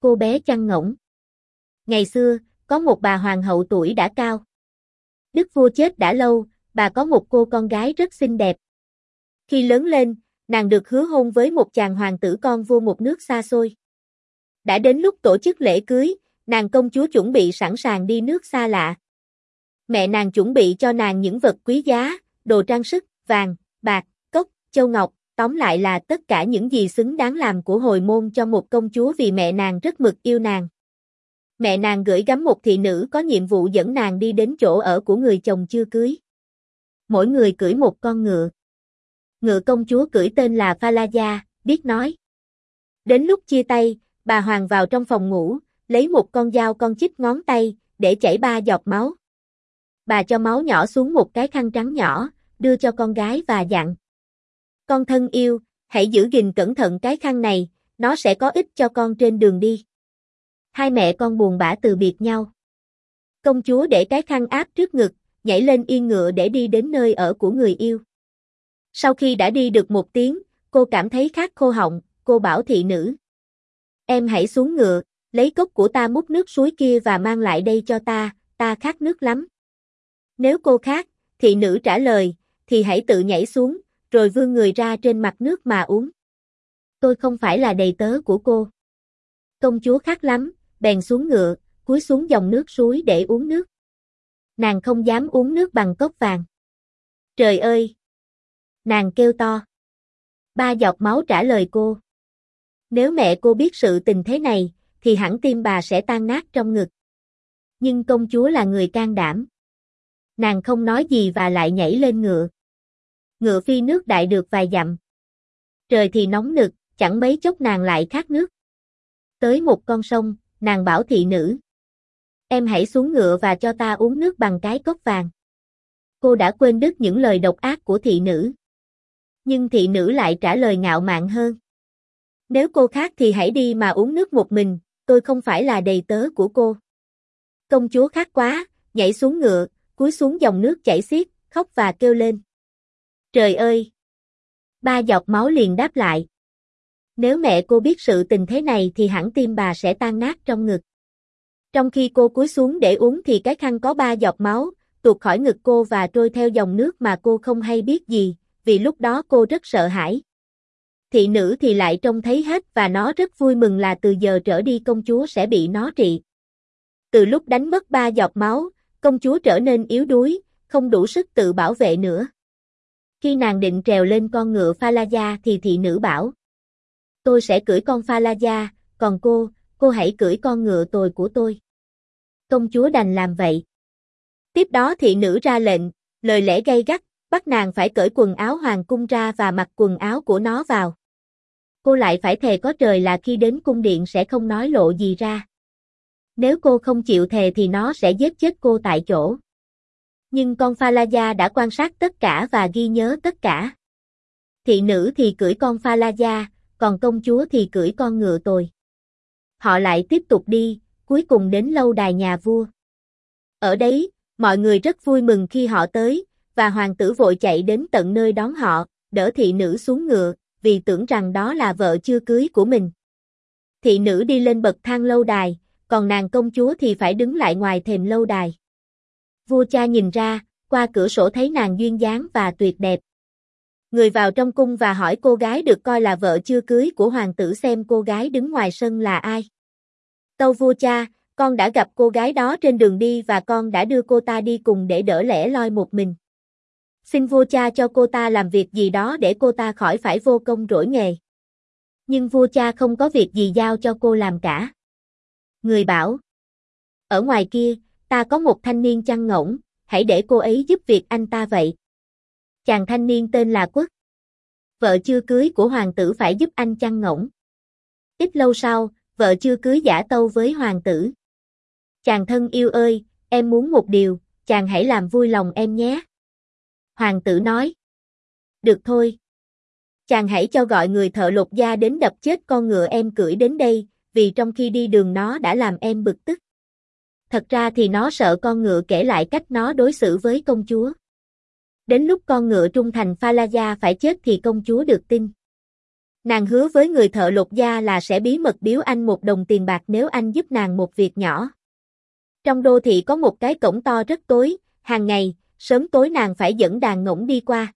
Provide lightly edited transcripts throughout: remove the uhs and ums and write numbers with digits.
cô bé chăn ngỗng. Ngày xưa, có một bà hoàng hậu tuổi đã cao. Đức vua chết đã lâu, bà có một cô con gái rất xinh đẹp. Khi lớn lên, nàng được hứa hôn với một chàng hoàng tử con vua một nước xa xôi. Đã đến lúc tổ chức lễ cưới, nàng công chúa chuẩn bị sẵn sàng đi nước xa lạ. Mẹ nàng chuẩn bị cho nàng những vật quý giá, đồ trang sức, vàng, bạc, cốc, châu ngọc, tóm lại là tất cả những gì xứng đáng làm của hồi môn cho một công chúa vì mẹ nàng rất mực yêu nàng. Mẹ nàng gửi gắm một thị nữ có nhiệm vụ dẫn nàng đi đến chỗ ở của người chồng chưa cưới. Mỗi người cưỡi một con ngựa. Ngựa công chúa cưỡi tên là Phalaya, biết nói. Đến lúc chia tay, bà hoàng vào trong phòng ngủ, lấy một con dao con chích ngón tay, để chảy 3 giọt máu. Bà cho máu nhỏ xuống một cái khăn trắng nhỏ, đưa cho con gái và dặn. Con thân yêu, hãy giữ gìn cẩn thận cái khăn này, nó sẽ có ích cho con trên đường đi. Hai mẹ con buồn bã từ biệt nhau. Công chúa để cái khăn áp trước ngực, nhảy lên yên ngựa để đi đến nơi ở của người yêu. Sau khi đã đi được một tiếng, cô cảm thấy khát khô họng, cô bảo thị nữ. Em hãy xuống ngựa, lấy cốc của ta múc nước suối kia và mang lại đây cho ta khát nước lắm. Nếu cô khát, thị nữ trả lời, thì hãy tự nhảy xuống, rồi vươn người ra trên mặt nước mà uống. Tôi không phải là đầy tớ của cô. Công chúa khát lắm, bèn xuống ngựa, cúi xuống dòng nước suối để uống nước. Nàng không dám uống nước bằng cốc vàng. Trời ơi! Nàng kêu to. 3 giọt máu trả lời cô. Nếu mẹ cô biết sự tình thế này, thì hẳn tim bà sẽ tan nát trong ngực. Nhưng công chúa là người can đảm. Nàng không nói gì và lại nhảy lên ngựa. Ngựa phi nước đại được vài dặm. Trời thì nóng nực, chẳng mấy chốc nàng lại khát nước. Tới một con sông, nàng bảo thị nữ. Em hãy xuống ngựa và cho ta uống nước bằng cái cốc vàng. Cô đã quên đứt những lời độc ác của thị nữ. Nhưng thị nữ lại trả lời ngạo mạn hơn. Nếu cô khát thì hãy đi mà uống nước một mình, tôi không phải là đầy tớ của cô. Công chúa khát quá, nhảy xuống ngựa, cúi xuống dòng nước chảy xiết, khóc và kêu lên. Trời ơi! 3 giọt máu liền đáp lại. Nếu mẹ cô biết sự tình thế này thì hẳn tim bà sẽ tan nát trong ngực. Trong khi cô cúi xuống để uống thì cái khăn có 3 giọt máu, tuột khỏi ngực cô và trôi theo dòng nước mà cô không hay biết gì, vì lúc đó cô rất sợ hãi. Thị nữ thì lại trông thấy hết và nó rất vui mừng là từ giờ trở đi công chúa sẽ bị nó trị. Từ lúc đánh mất 3 giọt máu, công chúa trở nên yếu đuối, không đủ sức tự bảo vệ nữa. Khi nàng định trèo lên con ngựa Phalaya thì thị nữ bảo. Tôi sẽ cưỡi con Phalaya, còn cô hãy cưỡi con ngựa tồi của tôi. Công chúa đành làm vậy. Tiếp đó thị nữ ra lệnh, lời lẽ gay gắt, bắt nàng phải cởi quần áo hoàng cung ra và mặc quần áo của nó vào. Cô lại phải thề có trời là khi đến cung điện sẽ không nói lộ gì ra. Nếu cô không chịu thề thì nó sẽ giết chết cô tại chỗ. Nhưng con Phalaya đã quan sát tất cả và ghi nhớ tất cả. Thị nữ thì cưỡi con Phalaya, còn công chúa thì cưỡi con ngựa tồi. Họ lại tiếp tục đi, cuối cùng đến lâu đài nhà vua. Ở đấy, mọi người rất vui mừng khi họ tới, và hoàng tử vội chạy đến tận nơi đón họ, đỡ thị nữ xuống ngựa, vì tưởng rằng đó là vợ chưa cưới của mình. Thị nữ đi lên bậc thang lâu đài, còn nàng công chúa thì phải đứng lại ngoài thềm lâu đài. Vua cha nhìn ra, qua cửa sổ thấy nàng duyên dáng và tuyệt đẹp. Người vào trong cung và hỏi cô gái được coi là vợ chưa cưới của hoàng tử xem cô gái đứng ngoài sân là ai. Tâu vua cha, con đã gặp cô gái đó trên đường đi và con đã đưa cô ta đi cùng để đỡ lẻ loi một mình. Xin vua cha cho cô ta làm việc gì đó để cô ta khỏi phải vô công rỗi nghề. Nhưng vua cha không có việc gì giao cho cô làm cả. Người bảo, ở ngoài kia, ta có một thanh niên chăn ngỗng, hãy để cô ấy giúp việc anh ta vậy. Chàng thanh niên tên là Quất. Vợ chưa cưới của hoàng tử phải giúp anh chăn ngỗng. Ít lâu sau, vợ chưa cưới giả tâu với hoàng tử. Chàng thân yêu ơi, em muốn một điều, chàng hãy làm vui lòng em nhé. Hoàng tử nói. Được thôi. Chàng hãy cho gọi người thợ lột da đến đập chết con ngựa em cưỡi đến đây, vì trong khi đi đường nó đã làm em bực tức. Thật ra thì nó sợ con ngựa kể lại cách nó đối xử với công chúa. Đến lúc con ngựa trung thành Phalaya phải chết thì công chúa được tin. Nàng hứa với người thợ lột da là sẽ bí mật biếu anh 1 đồng tiền bạc nếu anh giúp nàng một việc nhỏ. Trong đô thị có một cái cổng to rất tối, hàng ngày, sớm tối nàng phải dẫn đàn ngỗng đi qua.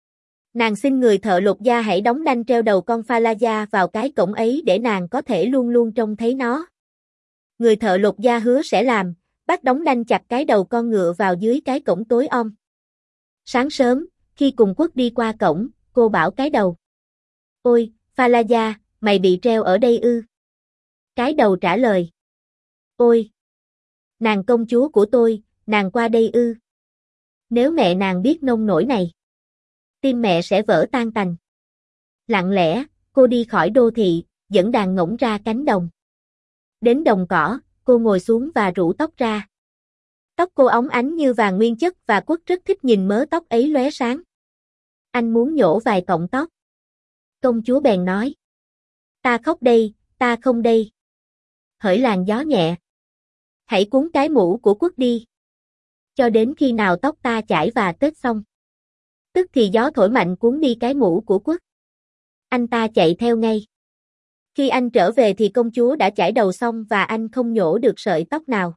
Nàng xin người thợ lột da hãy đóng đanh treo đầu con Falaya vào cái cổng ấy để nàng có thể luôn luôn trông thấy nó. Người thợ lột da hứa sẽ làm, bắt đóng đanh chặt cái đầu con ngựa vào dưới cái cổng tối om. Sáng sớm, khi cùng Quốc đi qua cổng, cô bảo cái đầu. Ôi, Falaya, mày bị treo ở đây ư? Cái đầu trả lời. Ôi, nàng công chúa của tôi, nàng qua đây ư? Nếu mẹ nàng biết nông nổi này, tim mẹ sẽ vỡ tan tành. Lặng lẽ, cô đi khỏi đô thị, dẫn đàn ngỗng ra cánh đồng. Đến đồng cỏ, cô ngồi xuống và rủ tóc ra. Tóc cô óng ánh như vàng nguyên chất và Quốc rất thích nhìn mớ tóc ấy lóe sáng. Anh muốn nhổ vài cọng tóc. Công chúa bèn nói. Ta khóc đây, ta không đây. Hỡi làn gió nhẹ. Hãy cuốn cái mũ của Quốc đi. Cho đến khi nào tóc ta chải và tết xong. Tức thì gió thổi mạnh cuốn đi cái mũ của Quốc. Anh ta chạy theo ngay. Khi anh trở về thì công chúa đã chải đầu xong và anh không nhổ được sợi tóc nào.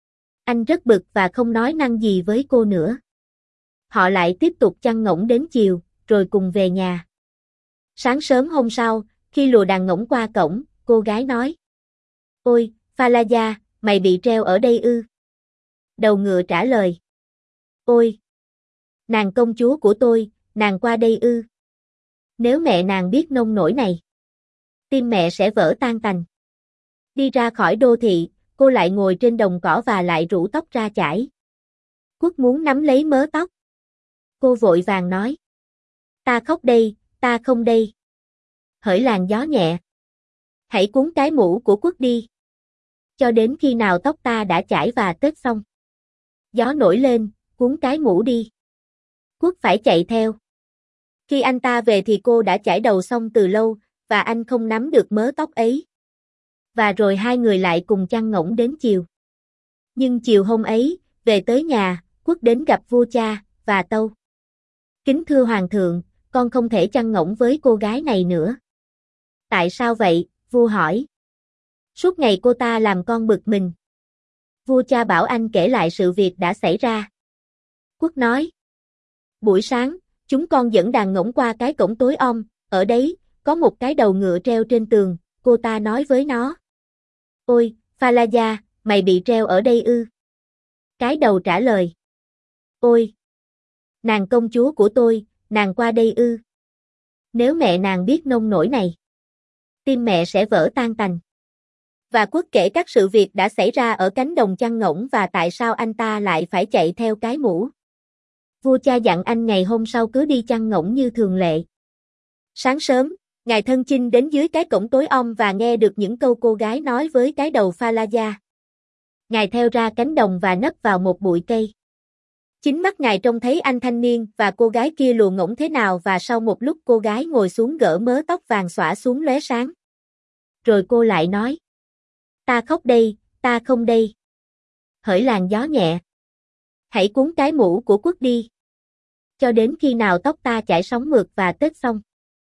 Anh rất bực và không nói năng gì với cô nữa. Họ lại tiếp tục chăn ngỗng đến chiều, rồi cùng về nhà. Sáng sớm hôm sau, khi lùa đàn ngỗng qua cổng, cô gái nói. Ôi, Falaya, mày bị treo ở đây ư? Đầu ngựa trả lời. Ôi, nàng công chúa của tôi, nàng qua đây ư? Nếu mẹ nàng biết nông nổi này, tim mẹ sẽ vỡ tan tành. Đi ra khỏi đô thị, cô lại ngồi trên đồng cỏ và lại rủ tóc ra chải. Quốc muốn nắm lấy mớ tóc. Cô vội vàng nói. Ta khóc đây, ta không đây. Hỡi làn gió nhẹ. Hãy cuốn cái mũ của Quốc đi. Cho đến khi nào tóc ta đã chải và tết xong. Gió nổi lên, cuốn cái mũ đi. Quốc phải chạy theo. Khi anh ta về thì cô đã chải đầu xong từ lâu, và anh không nắm được mớ tóc ấy. Và rồi hai người lại cùng chăn ngỗng đến chiều. Nhưng chiều hôm ấy, về tới nhà, Quốc đến gặp vua cha, và tâu. Kính thưa hoàng thượng, con không thể chăn ngỗng với cô gái này nữa. Tại sao vậy? Vua hỏi. Suốt ngày cô ta làm con bực mình. Vua cha bảo anh kể lại sự việc đã xảy ra. Quốc nói. Buổi sáng, chúng con dẫn đàn ngỗng qua cái cổng tối om, ở đấy, có một cái đầu ngựa treo trên tường, cô ta nói với nó. Ôi, Falaya, mày bị treo ở đây ư? Cái đầu trả lời. Ôi, nàng công chúa của tôi, nàng qua đây ư? Nếu mẹ nàng biết nông nổi này, tim mẹ sẽ vỡ tan tành. Và Quốc kể các sự việc đã xảy ra ở cánh đồng chăn ngỗng và tại sao anh ta lại phải chạy theo cái mũ. Vua cha dặn anh ngày hôm sau cứ đi chăn ngỗng như thường lệ. Sáng sớm, ngài thân chinh đến dưới cái cổng tối om và nghe được những câu cô gái nói với cái đầu Falaya. Ngài theo ra cánh đồng và nấp vào một bụi cây. Chính mắt ngài trông thấy anh thanh niên và cô gái kia lùa ngỗng thế nào và sau một lúc cô gái ngồi xuống gỡ mớ tóc vàng xõa xuống lóe sáng. Rồi cô lại nói. Ta khóc đây, ta không đây. Hỡi làn gió nhẹ. Hãy cuốn cái mũ của Quốc đi. Cho đến khi nào tóc ta chải sóng mượt và tết xong.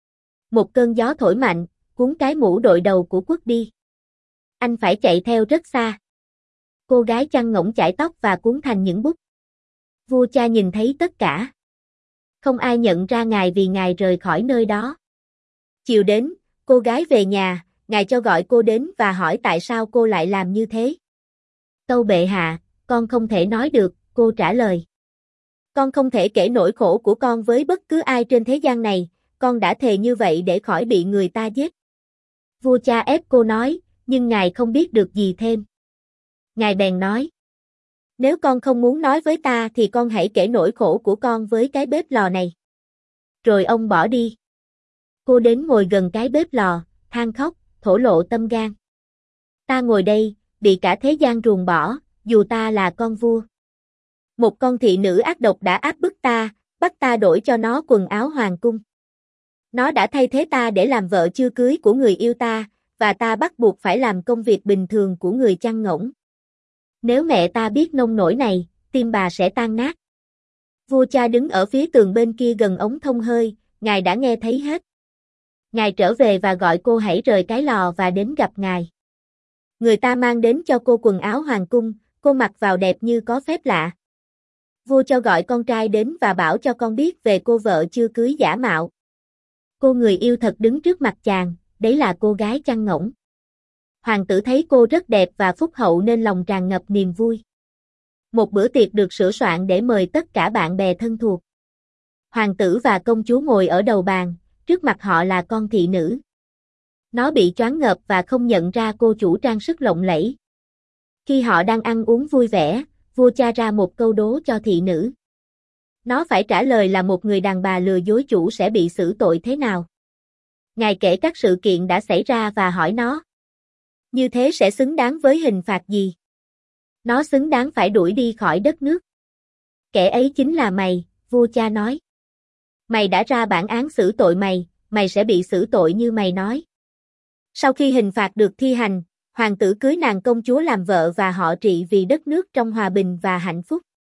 Một cơn gió thổi mạnh, cuốn cái mũ đội đầu của Quốc đi. Anh phải chạy theo rất xa. Cô gái chăn ngỗng chải tóc và cuốn thành những bút. Vua cha nhìn thấy tất cả. Không ai nhận ra ngài vì ngài rời khỏi nơi đó. Chiều đến, cô gái về nhà, ngài cho gọi cô đến và hỏi tại sao cô lại làm như thế. Tâu bệ hạ, con không thể nói được, cô trả lời. Con không thể kể nỗi khổ của con với bất cứ ai trên thế gian này, con đã thề như vậy để khỏi bị người ta giết. Vua cha ép cô nói, nhưng ngài không biết được gì thêm. Ngài bèn nói. Nếu con không muốn nói với ta thì con hãy kể nỗi khổ của con với cái bếp lò này. Rồi ông bỏ đi. Cô đến ngồi gần cái bếp lò, than khóc, thổ lộ tâm gan. Ta ngồi đây, bị cả thế gian ruồng bỏ, dù ta là con vua. Một con thị nữ ác độc đã áp bức ta, bắt ta đổi cho nó quần áo hoàng cung. Nó đã thay thế ta để làm vợ chưa cưới của người yêu ta, và ta bắt buộc phải làm công việc bình thường của người chăn ngỗng. Nếu mẹ ta biết nông nổi này, tim bà sẽ tan nát. Vua cha đứng ở phía tường bên kia gần ống thông hơi, ngài đã nghe thấy hết. Ngài trở về và gọi cô hãy rời cái lò và đến gặp ngài. Người ta mang đến cho cô quần áo hoàng cung, cô mặc vào đẹp như có phép lạ. Vua cho gọi con trai đến và bảo cho con biết về cô vợ chưa cưới giả mạo. Cô người yêu thật đứng trước mặt chàng, đấy là cô gái chăn ngỗng. Hoàng tử thấy cô rất đẹp và phúc hậu nên lòng tràn ngập niềm vui. Một bữa tiệc được sửa soạn để mời tất cả bạn bè thân thuộc. Hoàng tử và công chúa ngồi ở đầu bàn, trước mặt họ là con thị nữ. Nó bị choáng ngợp và không nhận ra cô chủ trang sức lộng lẫy. Khi họ đang ăn uống vui vẻ, vua cha ra một câu đố cho thị nữ. Nó phải trả lời là một người đàn bà lừa dối chủ sẽ bị xử tội thế nào. Ngài kể các sự kiện đã xảy ra và hỏi nó. Như thế sẽ xứng đáng với hình phạt gì? Nó xứng đáng phải đuổi đi khỏi đất nước. Kẻ ấy chính là mày, vua cha nói. Mày đã ra bản án xử tội mày, mày sẽ bị xử tội như mày nói. Sau khi hình phạt được thi hành, hoàng tử cưới nàng công chúa làm vợ và họ trị vì đất nước trong hòa bình và hạnh phúc.